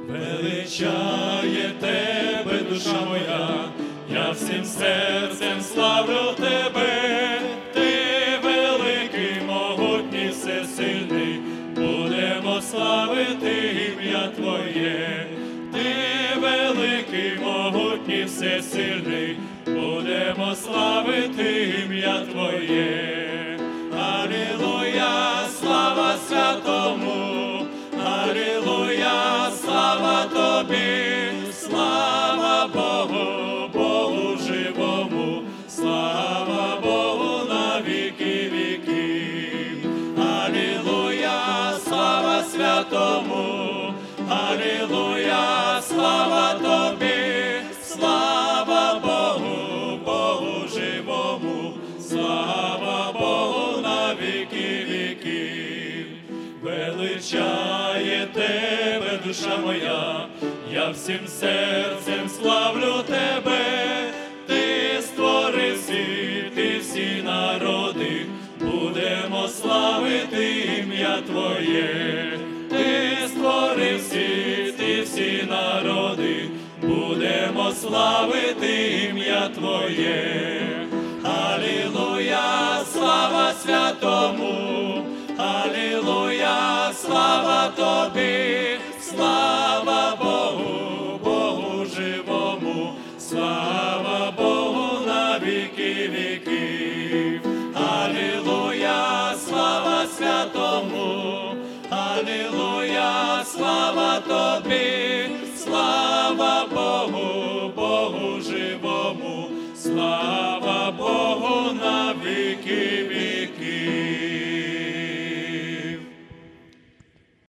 Величає тебе, душа моя, я всім серцем славлю тебе, ти великий, могутній, всесильний, будемо славити ім'я Твоє. Ти великий, могутній, всесильний, будемо славити ім'я Твоє. Алілуя, слава святому, алілуя, слава Тобі, слава Богу, Богу живому, слава Богу на віки віків. Алілуя, слава святому, алілуя, слава Тобі, слава Богу, Богу живому, слава Богу на віки віків. Величає тебе, душа моя, я всім серцем славлю тебе, ти створив світ і всі народи, будемо славити ім'я Твоє. Ти створив світ і всі народи, будемо славити ім'я Твоє. Алілуя, слава святому, алілуя, слава Тобі, слава Богу, Богу живому, слава Богу на віки віків. Алілуя, слава святому, алілуя, слава Тобі, слава Богу, Богу живому, слава Богу.